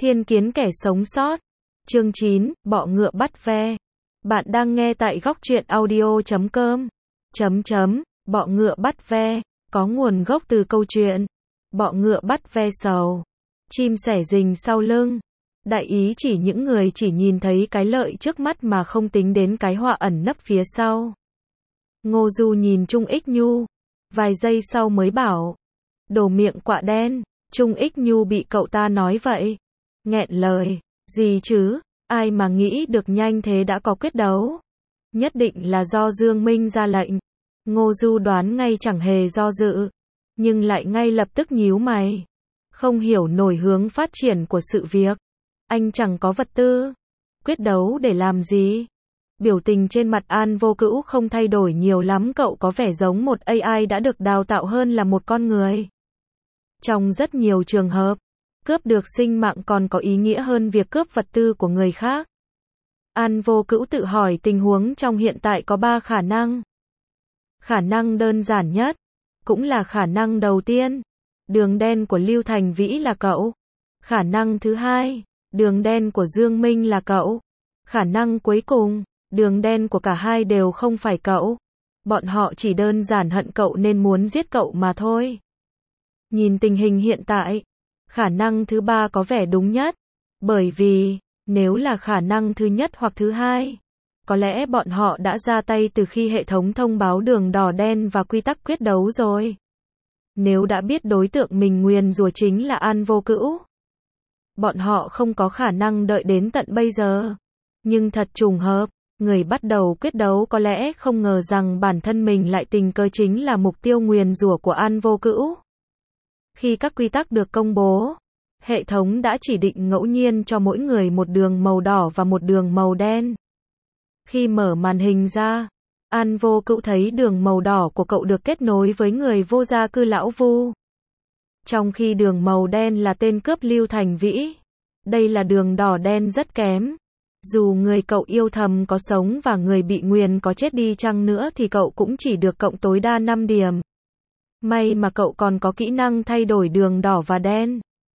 Thiên kiến kẻ sống sót. Chương 9, bọ ngựa bắt ve. Bạn đang nghe tại góc truyện audio.com. Bọ ngựa bắt ve, có nguồn gốc từ câu chuyện bọ ngựa bắt ve sầu. Chim sẻ rình sau lưng. Đại ý chỉ những người chỉ nhìn thấy cái lợi trước mắt mà không tính đến cái họa ẩn nấp phía sau. Ngô Du nhìn Trung Ích Nhu. Vài giây sau mới bảo. Đổ miệng quạ đen. Trung Ích Nhu bị cậu ta nói vậy. Nghẹn lời. Gì chứ? Ai mà nghĩ được nhanh thế đã có quyết đấu. Nhất định là do Dương Minh ra lệnh. Ngô Du đoán ngay chẳng hề do dự. Nhưng lại ngay lập tức nhíu mày. Không hiểu nổi hướng phát triển của sự việc. Anh chẳng có vật tư. Quyết đấu để làm gì? Biểu tình trên mặt An Vô Cữu không thay đổi nhiều lắm, cậu có vẻ giống một AI đã được đào tạo hơn là một con người. Trong rất nhiều trường hợp, cướp được sinh mạng còn có ý nghĩa hơn việc cướp vật tư của người khác. An Vô Cữu tự hỏi tình huống trong hiện tại có 3 khả năng. Khả năng đơn giản nhất, cũng là khả năng đầu tiên, đường đen của Lưu Thành Vĩ là cậu. Khả năng thứ hai, đường đen của Dương Minh là cậu. Khả năng cuối cùng, đường đen của cả hai đều không phải cậu. Bọn họ chỉ đơn giản hận cậu nên muốn giết cậu mà thôi. Nhìn tình hình hiện tại, khả năng thứ ba có vẻ đúng nhất. Bởi vì, nếu là khả năng thứ nhất hoặc thứ hai, có lẽ bọn họ đã ra tay từ khi hệ thống thông báo đường đỏ đen và quy tắc quyết đấu rồi. Nếu đã biết đối tượng mình nguyền rủa chính là An Vô Cữu, bọn họ không có khả năng đợi đến tận bây giờ. Nhưng thật trùng hợp, người bắt đầu quyết đấu có lẽ không ngờ rằng bản thân mình lại tình cờ chính là mục tiêu nguyền rủa của An Vô Cữu. Khi các quy tắc được công bố, hệ thống đã chỉ định ngẫu nhiên cho mỗi người một đường màu đỏ và một đường màu đen. Khi mở màn hình ra, An Vô Cữu thấy đường màu đỏ của cậu được kết nối với người vô gia cư lão Vu. Trong khi đường màu đen là tên cướp Lưu Thành Vĩ. Đây là đường đỏ đen rất kém. Dù người cậu yêu thầm có sống và người bị nguyền có chết đi chăng nữa thì cậu cũng chỉ được cộng tối đa 5 điểm. May mà cậu còn có kỹ năng thay đổi đường đỏ và đen.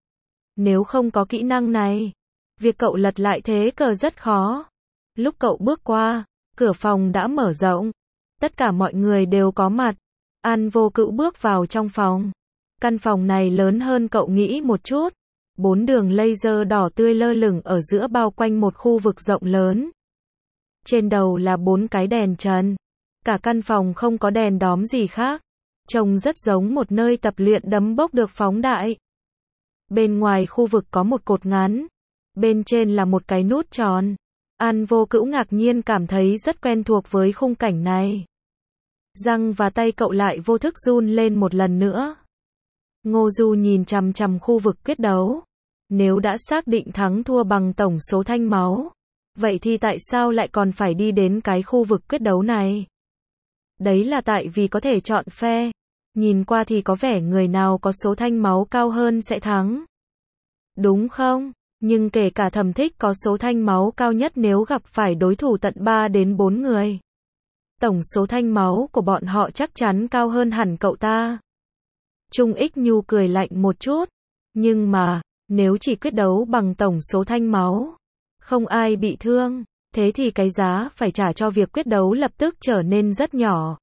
Nếu không có kỹ năng này, việc cậu lật lại thế cờ rất khó. Lúc cậu bước qua, cửa phòng đã mở rộng. Tất cả mọi người đều có mặt. An Vô Cữu bước vào trong phòng. Căn phòng này lớn hơn cậu nghĩ một chút. 4 đường laser đỏ tươi lơ lửng ở giữa bao quanh một khu vực rộng lớn. Trên đầu là 4 cái đèn trần. Cả căn phòng không có đèn đóm gì khác. Trông rất giống một nơi tập luyện đấm bốc được phóng đại. Bên ngoài khu vực có một cột ngắn. Bên trên là một cái nút tròn. An Vô Cữu ngạc nhiên cảm thấy rất quen thuộc với khung cảnh này. Răng và tay cậu lại vô thức run lên một lần nữa. Ngô Du nhìn chằm chằm khu vực quyết đấu. Nếu đã xác định thắng thua bằng tổng số thanh máu, vậy thì tại sao lại còn phải đi đến cái khu vực quyết đấu này? Đấy là tại vì có thể chọn phe. Nhìn qua thì có vẻ người nào có số thanh máu cao hơn sẽ thắng. Đúng không? Nhưng kể cả Thẩm Thích có số thanh máu cao nhất nếu gặp phải đối thủ tận 3 đến 4 người. Tổng số thanh máu của bọn họ chắc chắn cao hơn hẳn cậu ta. Trung Ích Nhu cười lạnh một chút. Nhưng mà, nếu chỉ quyết đấu bằng tổng số thanh máu, không ai bị thương, thế thì cái giá phải trả cho việc quyết đấu lập tức trở nên rất nhỏ.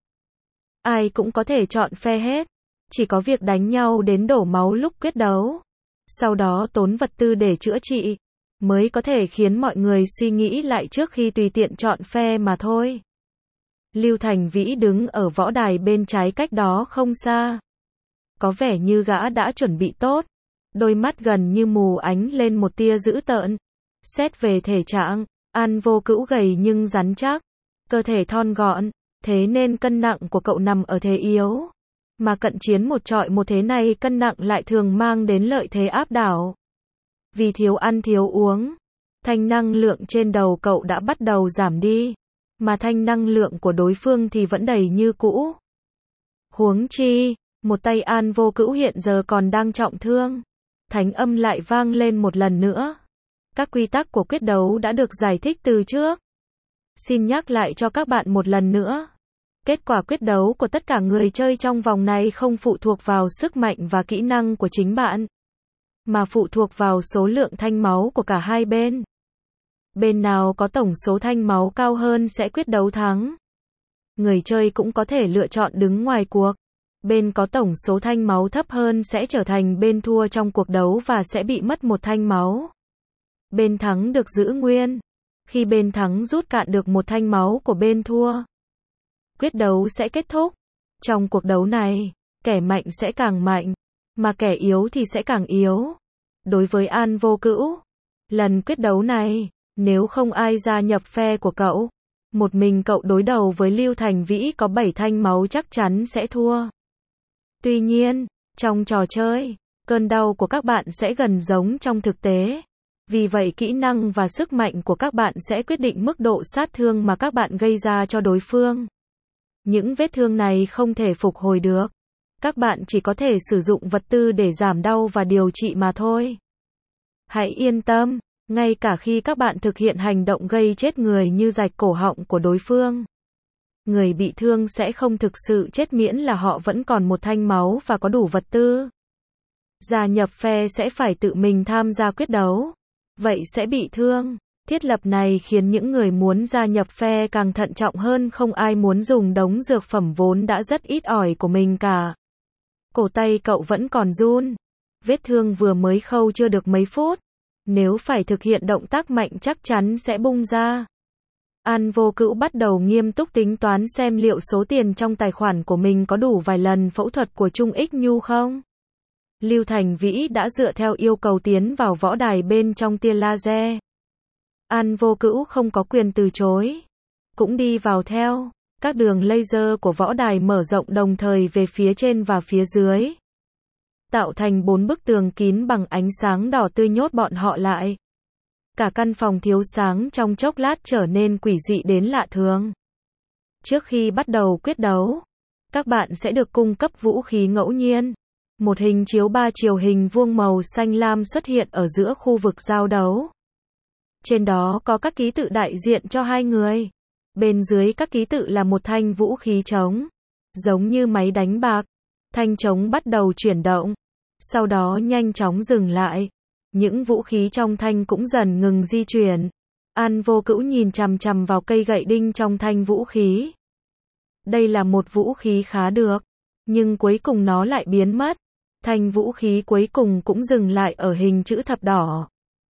Ai cũng có thể chọn phe hết. Chỉ có việc đánh nhau đến đổ máu lúc quyết đấu. Sau đó tốn vật tư để chữa trị, mới có thể khiến mọi người suy nghĩ lại trước khi tùy tiện chọn phe mà thôi. Lưu Thành Vĩ đứng ở võ đài bên trái cách đó không xa. Có vẻ như gã đã chuẩn bị tốt. Đôi mắt gần như mù ánh lên một tia dữ tợn. Xét về thể trạng, An Vô Cữu gầy nhưng rắn chắc. Cơ thể thon gọn, thế nên cân nặng của cậu nằm ở thế yếu. Mà cận chiến một trọi một thế này cân nặng lại thường mang đến lợi thế áp đảo. Vì thiếu ăn thiếu uống, thanh năng lượng trên đầu cậu đã bắt đầu giảm đi. Mà thanh năng lượng của đối phương thì vẫn đầy như cũ. Huống chi, một tay An Vô Cữu hiện giờ còn đang trọng thương. Thánh âm lại vang lên một lần nữa. Các quy tắc của quyết đấu đã được giải thích từ trước. Xin nhắc lại cho các bạn một lần nữa. Kết quả quyết đấu của tất cả người chơi trong vòng này không phụ thuộc vào sức mạnh và kỹ năng của chính bạn. mà phụ thuộc vào số lượng thanh máu của cả hai bên. Bên nào có tổng số thanh máu cao hơn sẽ quyết đấu thắng. Người chơi cũng có thể lựa chọn đứng ngoài cuộc. Bên có tổng số thanh máu thấp hơn sẽ trở thành bên thua trong cuộc đấu và sẽ bị mất một thanh máu. Bên thắng được giữ nguyên. Khi bên thắng rút cạn được một thanh máu của bên thua, quyết đấu sẽ kết thúc. Trong cuộc đấu này, kẻ mạnh sẽ càng mạnh, mà kẻ yếu thì sẽ càng yếu. Đối với An Vô Cữu, lần quyết đấu này, nếu không ai gia nhập phe của cậu, một mình cậu đối đầu với Lưu Thành Vĩ có 7 thanh máu chắc chắn sẽ thua. Tuy nhiên, trong trò chơi, cơn đau của các bạn sẽ gần giống trong thực tế. Vì vậy kỹ năng và sức mạnh của các bạn sẽ quyết định mức độ sát thương mà các bạn gây ra cho đối phương. Những vết thương này không thể phục hồi được. Các bạn chỉ có thể sử dụng vật tư để giảm đau và điều trị mà thôi. Hãy yên tâm, ngay cả khi các bạn thực hiện hành động gây chết người như rạch cổ họng của đối phương, người bị thương sẽ không thực sự chết miễn là họ vẫn còn một thanh máu và có đủ vật tư. Gia nhập phe sẽ phải tự mình tham gia quyết đấu. Vậy sẽ bị thương. Thiết lập này khiến những người muốn gia nhập phe càng thận trọng hơn, không ai muốn dùng đống dược phẩm vốn đã rất ít ỏi của mình cả. Cổ tay cậu vẫn còn run. Vết thương vừa mới khâu chưa được mấy phút. Nếu phải thực hiện động tác mạnh chắc chắn sẽ bung ra. An Vô Cữu bắt đầu nghiêm túc tính toán xem liệu số tiền trong tài khoản của mình có đủ vài lần phẫu thuật của Trung Ích Nhu không. Lưu Thành Vĩ đã dựa theo yêu cầu tiến vào võ đài bên trong tia laser. An Vô Cữu không có quyền từ chối. Cũng đi vào theo. Các đường laser của võ đài mở rộng đồng thời về phía trên và phía dưới, tạo thành 4 bức tường kín bằng ánh sáng đỏ tươi nhốt bọn họ lại. Cả căn phòng thiếu sáng trong chốc lát trở nên quỷ dị đến lạ thường. Trước khi bắt đầu quyết đấu, các bạn sẽ được cung cấp vũ khí ngẫu nhiên. Một hình chiếu 3 chiều hình vuông màu xanh lam xuất hiện ở giữa khu vực giao đấu. Trên đó có các ký tự đại diện cho hai người. Bên dưới các ký tự là một thanh vũ khí trống, giống như máy đánh bạc. Thanh trống bắt đầu chuyển động, sau đó nhanh chóng dừng lại. Những vũ khí trong thanh cũng dần ngừng di chuyển. An Vô Cữu nhìn chằm chằm vào cây gậy đinh trong thanh vũ khí. Đây là một vũ khí khá được, nhưng cuối cùng nó lại biến mất. Thanh vũ khí cuối cùng cũng dừng lại ở hình chữ thập đỏ.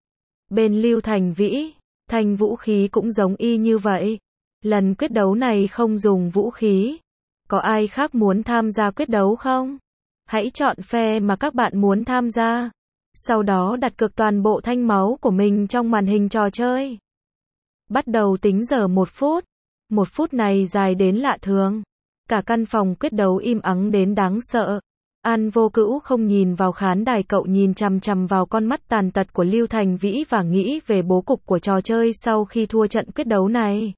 Bên Lưu Thành Vĩ, thanh vũ khí cũng giống y như vậy. Lần quyết đấu này không dùng vũ khí. Có ai khác muốn tham gia quyết đấu không? Hãy chọn phe mà các bạn muốn tham gia. Sau đó đặt cược toàn bộ thanh máu của mình trong màn hình trò chơi. Bắt đầu tính giờ 1 phút. 1 phút này dài đến lạ thường. Cả căn phòng quyết đấu im ắng đến đáng sợ. An Vô Cữu không nhìn vào khán đài, cậu nhìn chằm chằm vào con mắt tàn tật của Lưu Thành Vĩ và nghĩ về bố cục của trò chơi sau khi thua trận quyết đấu này.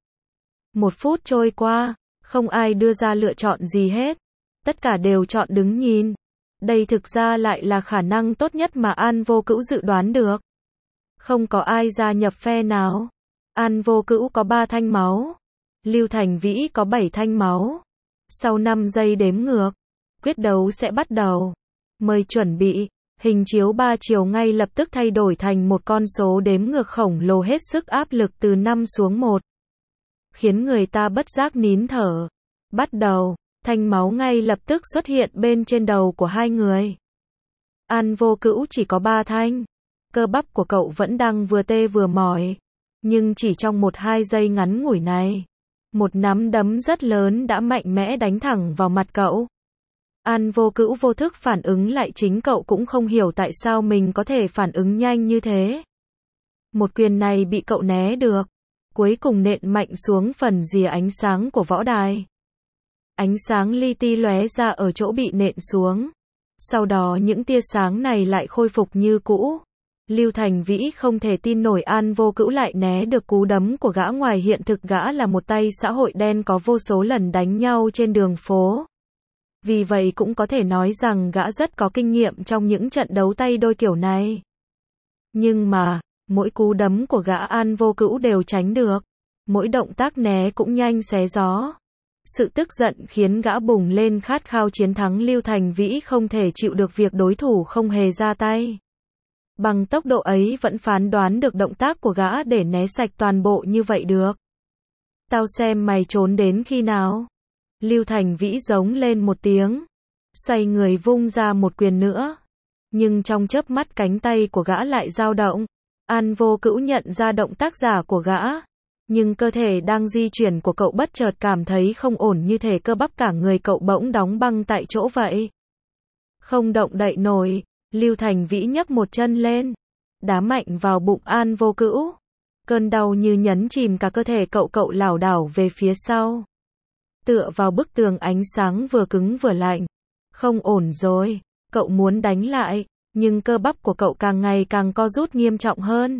1 phút trôi qua, không ai đưa ra lựa chọn gì hết. Tất cả đều chọn đứng nhìn. Đây thực ra lại là khả năng tốt nhất mà An Vô Cữu dự đoán được. Không có ai gia nhập phe nào. An Vô Cữu có 3 thanh máu. Lưu Thành Vĩ có 7 thanh máu. Sau 5 giây đếm ngược, quyết đấu sẽ bắt đầu. Mời chuẩn bị. Hình chiếu 3 chiều ngay lập tức thay đổi thành một con số đếm ngược khổng lồ hết sức áp lực từ 5 xuống 1. Khiến người ta bất giác nín thở. Bắt đầu. Thanh máu ngay lập tức xuất hiện bên trên đầu của hai người. An Vô Cữu chỉ có 3 thanh. Cơ bắp của cậu vẫn đang vừa tê vừa mỏi. Nhưng chỉ trong 1-2 giây ngắn ngủi này, một nắm đấm rất lớn đã mạnh mẽ đánh thẳng vào mặt cậu. An Vô Cữu vô thức phản ứng lại, chính cậu cũng không hiểu tại sao mình có thể phản ứng nhanh như thế. Một quyền này bị cậu né được. Cuối cùng nện mạnh xuống phần rìa ánh sáng của võ đài. Ánh sáng li ti lóe ra ở chỗ bị nện xuống. Sau đó những tia sáng này lại khôi phục như cũ. Lưu Thành Vĩ không thể tin nổi An Vô Cữu lại né được cú đấm của gã. Ngoài hiện thực gã là một tay xã hội đen có vô số lần đánh nhau trên đường phố. Vì vậy cũng có thể nói rằng gã rất có kinh nghiệm trong những trận đấu tay đôi kiểu này. Nhưng mà, mỗi cú đấm của gã An Vô Cữu đều tránh được. Mỗi động tác né cũng nhanh xé gió. Sự tức giận khiến gã bùng lên khát khao chiến thắng. Lưu Thành Vĩ không thể chịu được việc đối thủ không hề ra tay. Bằng tốc độ ấy vẫn phán đoán được động tác của gã để né sạch toàn bộ như vậy được. Tao xem mày trốn đến khi nào. Lưu Thành Vĩ giống lên một tiếng. Xoay người vung ra một quyền nữa. Nhưng trong chớp mắt cánh tay của gã lại dao động. An Vô Cữu nhận ra động tác giả của gã. Nhưng cơ thể đang di chuyển của cậu bất chợt cảm thấy không ổn, như thể cơ bắp cả người cậu bỗng đóng băng tại chỗ vậy. Không động đậy nổi, Lưu Thành Vĩ nhấc một chân lên. Đá mạnh vào bụng An Vô Cữu. Cơn đau như nhấn chìm cả cơ thể cậu lảo đảo về phía sau. Tựa vào bức tường ánh sáng vừa cứng vừa lạnh. Không ổn rồi, cậu muốn đánh lại, nhưng cơ bắp của cậu càng ngày càng co rút nghiêm trọng hơn.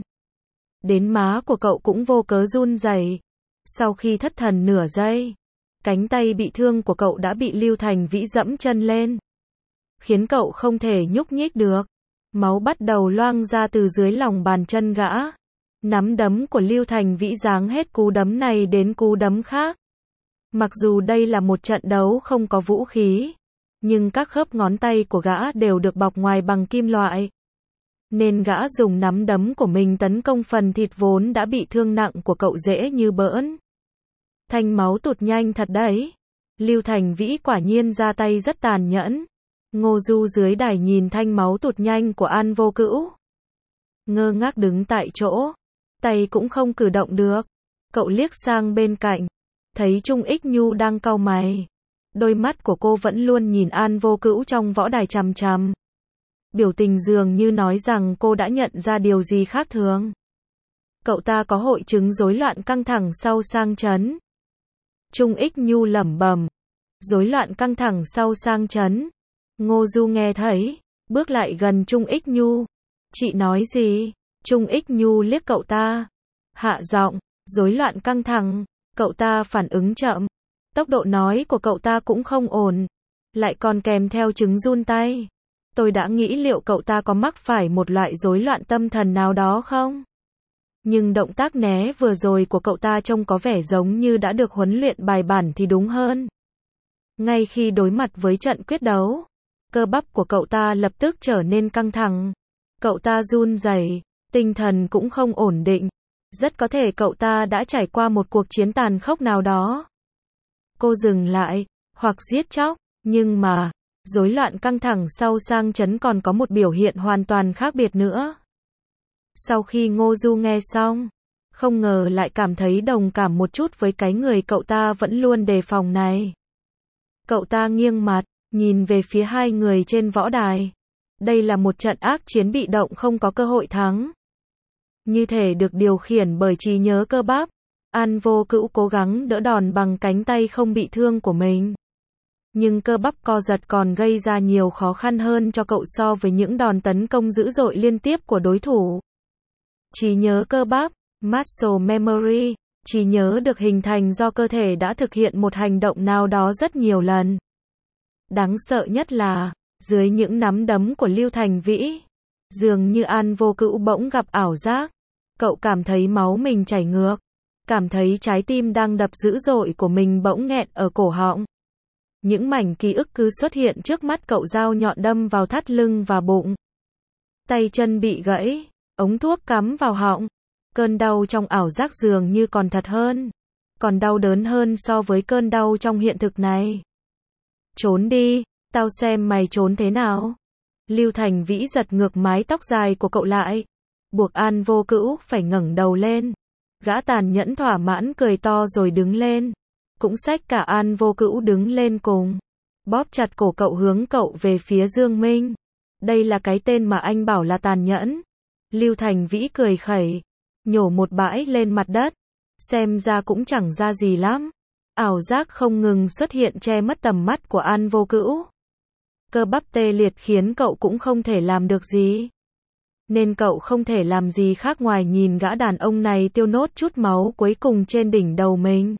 Đến má của cậu cũng vô cớ run rẩy. Sau khi thất thần nửa giây, cánh tay bị thương của cậu đã bị Lưu Thành Vĩ dẫm chân lên, khiến cậu không thể nhúc nhích được. Máu bắt đầu loang ra từ dưới lòng bàn chân gã. Nắm đấm của Lưu Thành Vĩ giáng hết cú đấm này đến cú đấm khác. Mặc dù đây là một trận đấu không có vũ khí, nhưng các khớp ngón tay của gã đều được bọc ngoài bằng kim loại. Nên gã dùng nắm đấm của mình tấn công phần thịt vốn đã bị thương nặng của cậu dễ như bỡn. Thanh máu tụt nhanh thật đấy. Lưu Thành Vĩ quả nhiên ra tay rất tàn nhẫn. Ngô Du dưới đài nhìn thanh máu tụt nhanh của An Vô Cữu. Ngơ ngác đứng tại chỗ. Tay cũng không cử động được. Cậu liếc sang bên cạnh. Thấy Trung Ích Nhu đang cau mày. Đôi mắt của cô vẫn luôn nhìn An Vô Cữu trong võ đài chằm chằm. Biểu tình dường như nói rằng cô đã nhận ra điều gì khác thường. Cậu ta có hội chứng rối loạn căng thẳng sau sang chấn. Trung Ích Nhu lẩm bẩm. Rối loạn căng thẳng sau sang chấn. Ngô Du nghe thấy, bước lại gần Trung Ích Nhu. Chị nói gì? Trung Ích Nhu liếc cậu ta. Hạ giọng, rối loạn căng thẳng. Cậu ta phản ứng chậm. Tốc độ nói của cậu ta cũng không ổn. Lại còn kèm theo chứng run tay. Tôi đã nghĩ liệu cậu ta có mắc phải một loại rối loạn tâm thần nào đó không? Nhưng động tác né vừa rồi của cậu ta trông có vẻ giống như đã được huấn luyện bài bản thì đúng hơn. Ngay khi đối mặt với trận quyết đấu, cơ bắp của cậu ta lập tức trở nên căng thẳng. Cậu ta run rẩy, tinh thần cũng không ổn định. Rất có thể cậu ta đã trải qua một cuộc chiến tàn khốc nào đó. Cô dừng lại, hoặc giết chóc, nhưng mà, rối loạn căng thẳng sau sang chấn còn có một biểu hiện hoàn toàn khác biệt nữa. Sau khi Ngô Du nghe xong, không ngờ lại cảm thấy đồng cảm một chút với cái người cậu ta vẫn luôn đề phòng này. Cậu ta nghiêng mặt, nhìn về phía hai người trên võ đài. Đây là một trận ác chiến bị động không có cơ hội thắng. Như thể được điều khiển bởi trí nhớ cơ bắp, An Vô Cữu cố gắng đỡ đòn bằng cánh tay không bị thương của mình. Nhưng cơ bắp co giật còn gây ra nhiều khó khăn hơn cho cậu so với những đòn tấn công dữ dội liên tiếp của đối thủ. Trí nhớ cơ bắp, muscle memory, trí nhớ được hình thành do cơ thể đã thực hiện một hành động nào đó rất nhiều lần. Đáng sợ nhất là, dưới những nắm đấm của Lưu Thành Vĩ, dường như An Vô Cữu bỗng gặp ảo giác. Cậu cảm thấy máu mình chảy ngược, cảm thấy trái tim đang đập dữ dội của mình bỗng nghẹn ở cổ họng. Những mảnh ký ức cứ xuất hiện trước mắt cậu, dao nhọn đâm vào thắt lưng và bụng. Tay chân bị gãy, ống thuốc cắm vào họng. Cơn đau trong ảo giác dường như còn thật hơn, còn đau đớn hơn so với cơn đau trong hiện thực này. Trốn đi, tao xem mày trốn thế nào. Lưu Thành Vĩ giật ngược mái tóc dài của cậu lại, buộc An Vô Cữu phải ngẩng đầu lên. Gã tàn nhẫn thỏa mãn cười to rồi đứng lên. Cũng xách cả An Vô Cữu đứng lên cùng. Bóp chặt cổ cậu hướng cậu về phía Dương Minh. Đây là cái tên mà anh bảo là tàn nhẫn. Lưu Thành Vĩ cười khẩy, nhổ một bãi lên mặt đất. Xem ra cũng chẳng ra gì lắm. Ảo giác không ngừng xuất hiện che mất tầm mắt của An Vô Cữu. Cơ bắp tê liệt khiến cậu cũng không thể làm được gì. Nên cậu không thể làm gì khác ngoài nhìn gã đàn ông này tiêu nốt chút máu cuối cùng trên đỉnh đầu mình.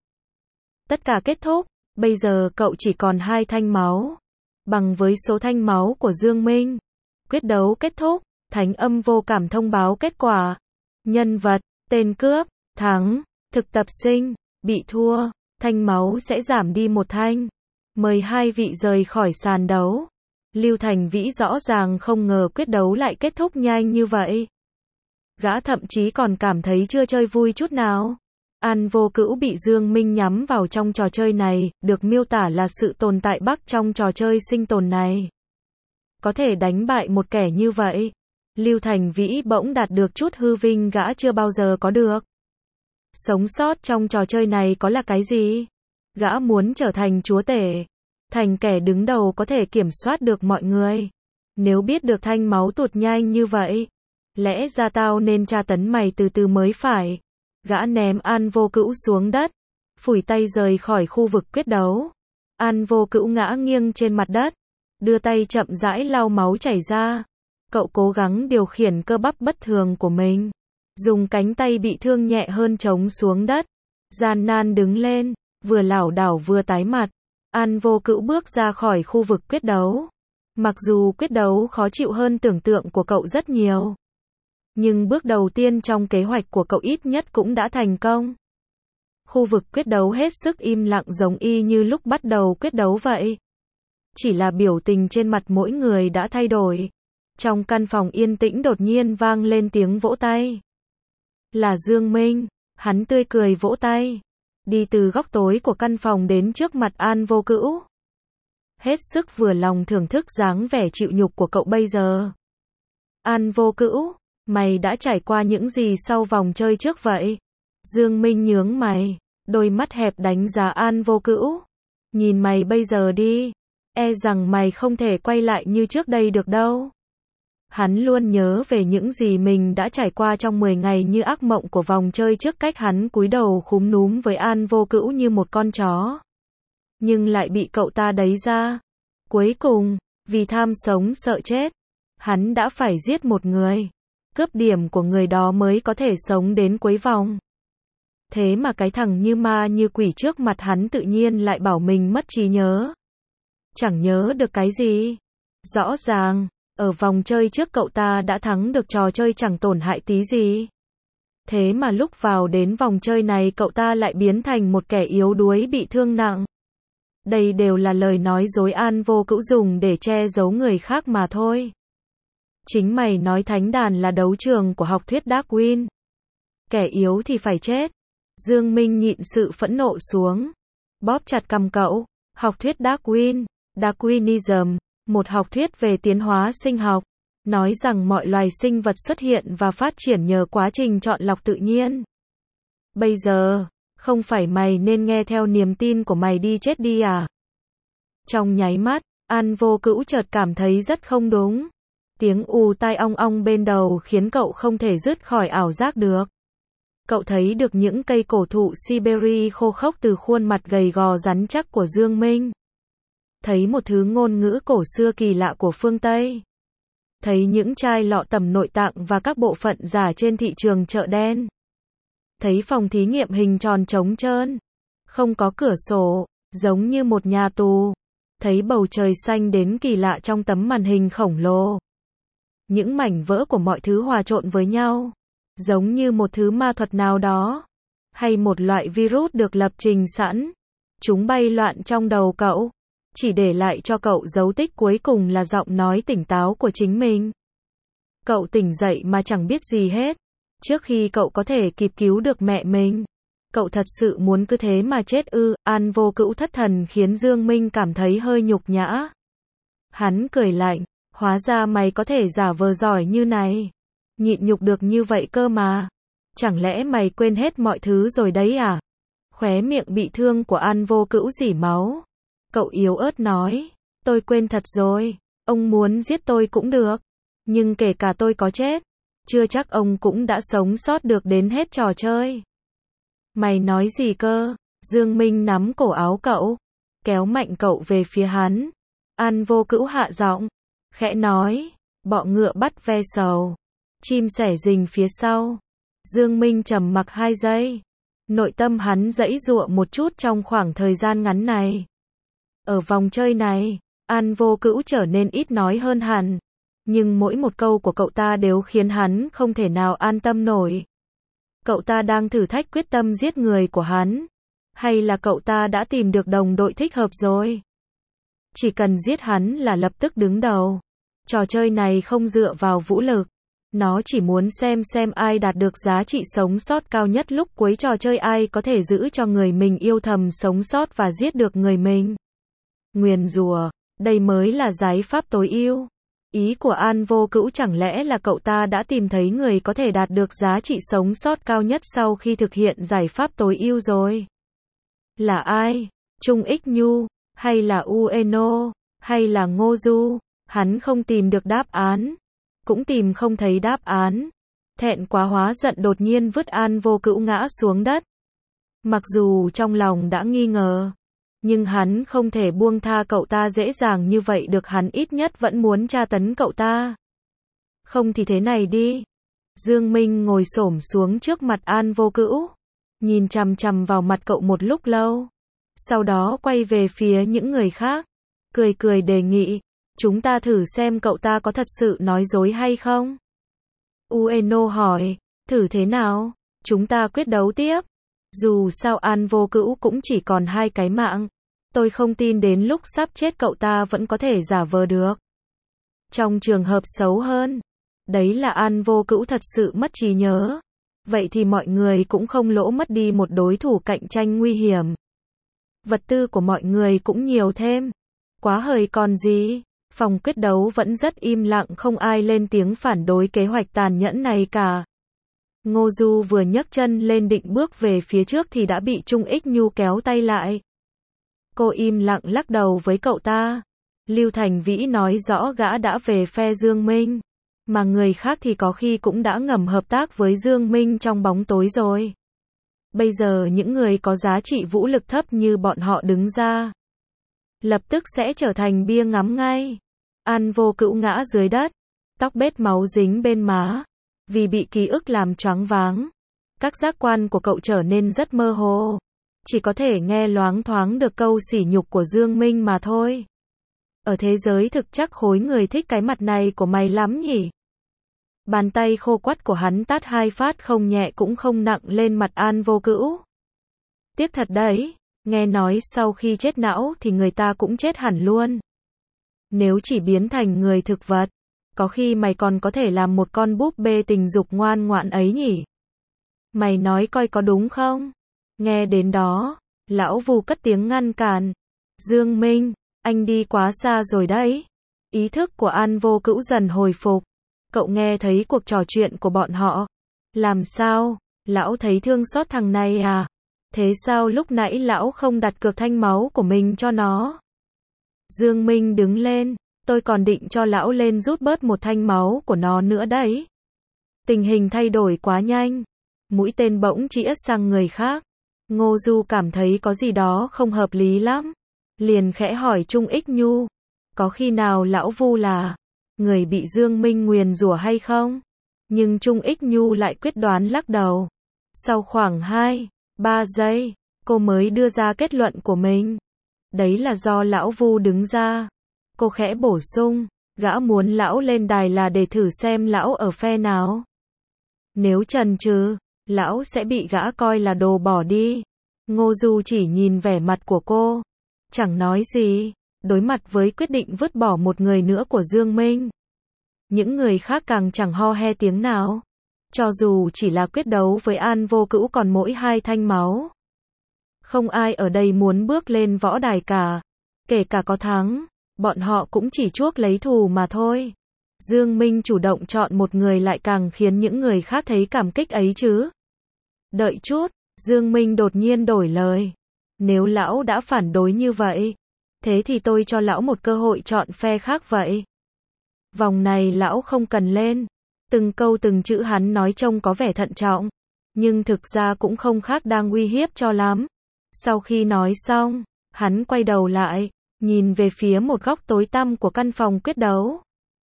Tất cả kết thúc, bây giờ cậu chỉ còn 2 thanh máu. Bằng với số thanh máu của Dương Minh. Quyết đấu kết thúc, Thánh Âm Vô Cảm thông báo kết quả. Nhân vật, tên cướp, thắng, thực tập sinh, bị thua, thanh máu sẽ giảm đi 1 thanh. Mời 2 vị rời khỏi sàn đấu. Lưu Thành Vĩ rõ ràng không ngờ quyết đấu lại kết thúc nhanh như vậy. Gã thậm chí còn cảm thấy chưa chơi vui chút nào. An Vô Cữu bị Dương Minh nhắm vào trong trò chơi này, được miêu tả là sự tồn tại bắc trong trò chơi sinh tồn này. Có thể đánh bại một kẻ như vậy, Lưu Thành Vĩ bỗng đạt được chút hư vinh gã chưa bao giờ có được. Sống sót trong trò chơi này có là cái gì? Gã muốn trở thành chúa tể, thành kẻ đứng đầu có thể kiểm soát được mọi người. Nếu biết được thanh máu tụt nhanh như vậy, lẽ ra tao nên tra tấn mày từ từ mới phải. Gã ném An Vô Cữu xuống đất, phủi tay rời khỏi khu vực quyết đấu. An Vô Cữu ngã nghiêng trên mặt đất, đưa tay chậm rãi lau máu chảy ra. Cậu cố gắng điều khiển cơ bắp bất thường của mình, dùng cánh tay bị thương nhẹ hơn chống xuống đất, gian nan đứng lên, vừa lảo đảo vừa tái mặt. An Vô Cữu bước ra khỏi khu vực quyết đấu. Mặc dù quyết đấu khó chịu hơn tưởng tượng của cậu rất nhiều, nhưng bước đầu tiên trong kế hoạch của cậu ít nhất cũng đã thành công. Khu vực quyết đấu hết sức im lặng giống y như lúc bắt đầu quyết đấu vậy. Chỉ là biểu tình trên mặt mỗi người đã thay đổi. Trong căn phòng yên tĩnh đột nhiên vang lên tiếng vỗ tay. Là Dương Minh, hắn tươi cười vỗ tay, đi từ góc tối của căn phòng đến trước mặt An Vô Cữu. Hết sức vừa lòng thưởng thức dáng vẻ chịu nhục của cậu bây giờ. An Vô Cữu, mày đã trải qua những gì sau vòng chơi trước vậy? Dương Minh nhướng mày, đôi mắt hẹp đánh giá An Vô Cữu. Nhìn mày bây giờ đi, e rằng mày không thể quay lại như trước đây được đâu. Hắn luôn nhớ về những gì mình đã trải qua trong 10 ngày như ác mộng của vòng chơi trước, cách hắn cúi đầu khúm núm với An Vô Cữu như một con chó. Nhưng lại bị cậu ta đẩy ra. Cuối cùng, vì tham sống sợ chết, hắn đã phải giết một người. Cướp điểm của người đó mới có thể sống đến cuối vòng. Thế mà cái thằng như ma như quỷ trước mặt hắn tự nhiên lại bảo mình mất trí nhớ. Chẳng nhớ được cái gì. Rõ ràng, ở vòng chơi trước cậu ta đã thắng được, trò chơi chẳng tổn hại tí gì. Thế mà lúc vào đến vòng chơi này cậu ta lại biến thành một kẻ yếu đuối bị thương nặng. Đây đều là lời nói dối An Vô Cữu dùng để che giấu người khác mà thôi. Chính mày nói thánh đàn là đấu trường của học thuyết Darwin. Kẻ yếu thì phải chết. Dương Minh nhịn sự phẫn nộ xuống, bóp chặt cằm cậu. Học thuyết Darwin, Darwinism, một học thuyết về tiến hóa sinh học, nói rằng mọi loài sinh vật xuất hiện và phát triển nhờ quá trình chọn lọc tự nhiên. Bây giờ, không phải mày nên nghe theo niềm tin của mày đi chết đi à? Trong nháy mắt, An Vô Cữu chợt cảm thấy rất không đúng. Tiếng ù tai ong ong bên đầu khiến cậu không thể dứt khỏi ảo giác được. Cậu thấy được những cây cổ thụ Siberia khô khốc từ khuôn mặt gầy gò rắn chắc của Dương Minh. Thấy một thứ ngôn ngữ cổ xưa kỳ lạ của phương Tây. Thấy những chai lọ tẩm nội tạng và các bộ phận giả trên thị trường chợ đen. Thấy phòng thí nghiệm hình tròn trống trơn, không có cửa sổ, giống như một nhà tù. Thấy bầu trời xanh đến kỳ lạ trong tấm màn hình khổng lồ. Những mảnh vỡ của mọi thứ hòa trộn với nhau, giống như một thứ ma thuật nào đó, hay một loại virus được lập trình sẵn. Chúng bay loạn trong đầu cậu, chỉ để lại cho cậu dấu tích cuối cùng là giọng nói tỉnh táo của chính mình. Cậu tỉnh dậy mà chẳng biết gì hết. Trước khi cậu có thể kịp cứu được mẹ mình, cậu thật sự muốn cứ thế mà chết ư? An Vô Cữu thất thần khiến Dương Minh cảm thấy hơi nhục nhã. Hắn cười lạnh, hóa ra mày có thể giả vờ giỏi như này, nhịn nhục được như vậy cơ mà. Chẳng lẽ mày quên hết mọi thứ rồi đấy à? Khóe miệng bị thương của An Vô Cữu rỉ máu. Cậu yếu ớt nói, tôi quên thật rồi, ông muốn giết tôi cũng được, nhưng kể cả tôi có chết, chưa chắc ông cũng đã sống sót được đến hết trò chơi. Mày nói gì cơ? Dương Minh nắm cổ áo cậu, kéo mạnh cậu về phía hắn. An Vô Cữu hạ giọng, khẽ nói, bọ ngựa bắt ve sầu, chim sẻ rình phía sau. Dương Minh trầm mặc 2 giây. Nội tâm hắn giãy giụa một chút trong khoảng thời gian ngắn này. Ở vòng chơi này, An Vô Cữu trở nên ít nói hơn hẳn. Nhưng mỗi một câu của cậu ta đều khiến hắn không thể nào an tâm nổi. Cậu ta đang thử thách quyết tâm giết người của hắn? Hay là cậu ta đã tìm được đồng đội thích hợp rồi? Chỉ cần giết hắn là lập tức đứng đầu. Trò chơi này không dựa vào vũ lực. Nó chỉ muốn xem ai đạt được giá trị sống sót cao nhất lúc cuối trò chơi, ai có thể giữ cho người mình yêu thầm sống sót và giết được người mình. Nguyền rủa, đây mới là giải pháp tối ưu. Ý của An Vô Cữu chẳng lẽ là cậu ta đã tìm thấy người có thể đạt được giá trị sống sót cao nhất sau khi thực hiện giải pháp tối ưu rồi? Là ai? Trung Ích Nhu? Hay là Ueno? Hay là Ngô Du? Hắn không tìm được đáp án. Cũng tìm không thấy đáp án. Thẹn quá hóa giận đột nhiên vứt An Vô Cữu ngã xuống đất. Mặc dù trong lòng đã nghi ngờ, nhưng hắn không thể buông tha cậu ta dễ dàng như vậy được, hắn ít nhất vẫn muốn tra tấn cậu ta. Không thì thế này đi. Dương Minh ngồi xổm xuống trước mặt An Vô Cữu, nhìn chằm chằm vào mặt cậu một lúc lâu. Sau đó quay về phía những người khác, cười đề nghị, chúng ta thử xem cậu ta có thật sự nói dối hay không. Ueno hỏi, thử thế nào? Chúng ta quyết đấu tiếp. Dù sao An Vô Cữu cũng chỉ còn 2 cái mạng. Tôi không tin đến lúc sắp chết cậu ta vẫn có thể giả vờ được. Trong trường hợp xấu hơn, đấy là An Vô Cữu thật sự mất trí nhớ. Vậy thì mọi người cũng không lỗ mất đi một đối thủ cạnh tranh nguy hiểm. Vật tư của mọi người cũng nhiều thêm. Quá hời còn gì. Phòng quyết đấu vẫn rất im lặng, không ai lên tiếng phản đối kế hoạch tàn nhẫn này cả. Ngô Du vừa nhấc chân lên định bước về phía trước thì đã bị Trung Ích Nhu kéo tay lại. Cô im lặng lắc đầu với cậu ta. Lưu Thành Vĩ nói rõ gã đã về phe Dương Minh, mà người khác thì có khi cũng đã ngầm hợp tác với Dương Minh trong bóng tối rồi. Bây giờ những người có giá trị vũ lực thấp như bọn họ đứng ra, lập tức sẽ trở thành bia ngắm ngay. An Vô Cữu ngã dưới đất, tóc bết máu dính bên má, vì bị ký ức làm choáng váng. Các giác quan của cậu trở nên rất mơ hồ, chỉ có thể nghe loáng thoáng được câu sỉ nhục của Dương Minh mà thôi. Ở thế giới thực chắc khối người thích cái mặt này của mày lắm nhỉ? Bàn tay khô quắt của hắn tát 2 phát không nhẹ cũng không nặng lên mặt An Vô Cữu. Tiếc thật đấy, nghe nói sau khi chết não thì người ta cũng chết hẳn luôn. Nếu chỉ biến thành người thực vật, có khi mày còn có thể làm một con búp bê tình dục ngoan ngoãn ấy nhỉ? Mày nói coi có đúng không? Nghe đến đó, lão Vu cất tiếng ngăn cản. Dương Minh, anh đi quá xa rồi đấy. Ý thức của An Vô Cữu dần hồi phục. Cậu nghe thấy cuộc trò chuyện của bọn họ. Làm sao? Lão thấy thương xót thằng này à? Thế sao lúc nãy lão không đặt cược thanh máu của mình cho nó? Dương Minh đứng lên. Tôi còn định cho lão lên rút bớt một thanh máu của nó nữa đấy. Tình hình thay đổi quá nhanh. Mũi tên bỗng chĩa sang người khác. Ngô Du cảm thấy có gì đó không hợp lý lắm. Liền khẽ hỏi Trung Ích Nhu. Có khi nào lão Vu là người bị Dương Minh nguyền rủa hay không? Nhưng Trung Ích Nhu lại quyết đoán lắc đầu. Sau khoảng 2-3 giây, cô mới đưa ra kết luận của mình. Đấy là do lão Vu đứng ra. Cô khẽ bổ sung, gã muốn lão lên đài là để thử xem lão ở phe nào. Nếu chần chừ, lão sẽ bị gã coi là đồ bỏ đi. Ngô Du chỉ nhìn vẻ mặt của cô, chẳng nói gì, đối mặt với quyết định vứt bỏ một người nữa của Dương Minh. Những người khác càng chẳng ho he tiếng nào. Cho dù chỉ là quyết đấu với An Vô Cữu còn mỗi 2 thanh máu. Không ai ở đây muốn bước lên võ đài cả. Kể cả có thắng, bọn họ cũng chỉ chuốc lấy thù mà thôi. Dương Minh chủ động chọn một người lại càng khiến những người khác thấy cảm kích ấy chứ. Đợi chút, Dương Minh đột nhiên đổi lời. Nếu lão đã phản đối như vậy, thế thì tôi cho lão một cơ hội chọn phe khác vậy. Vòng này lão không cần lên. Từng câu từng chữ hắn nói trông có vẻ thận trọng, nhưng thực ra cũng không khác đang uy hiếp cho lắm. Sau khi nói xong, hắn quay đầu lại, nhìn về phía một góc tối tăm của căn phòng quyết đấu.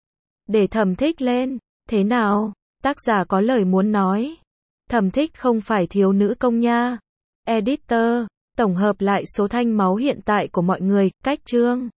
Để Thẩm Thích lên, thế nào? Tác giả có lời muốn nói. Thẩm Thích không phải thiếu nữ công nha. Editor, tổng hợp lại số thanh máu hiện tại của mọi người, cách chương.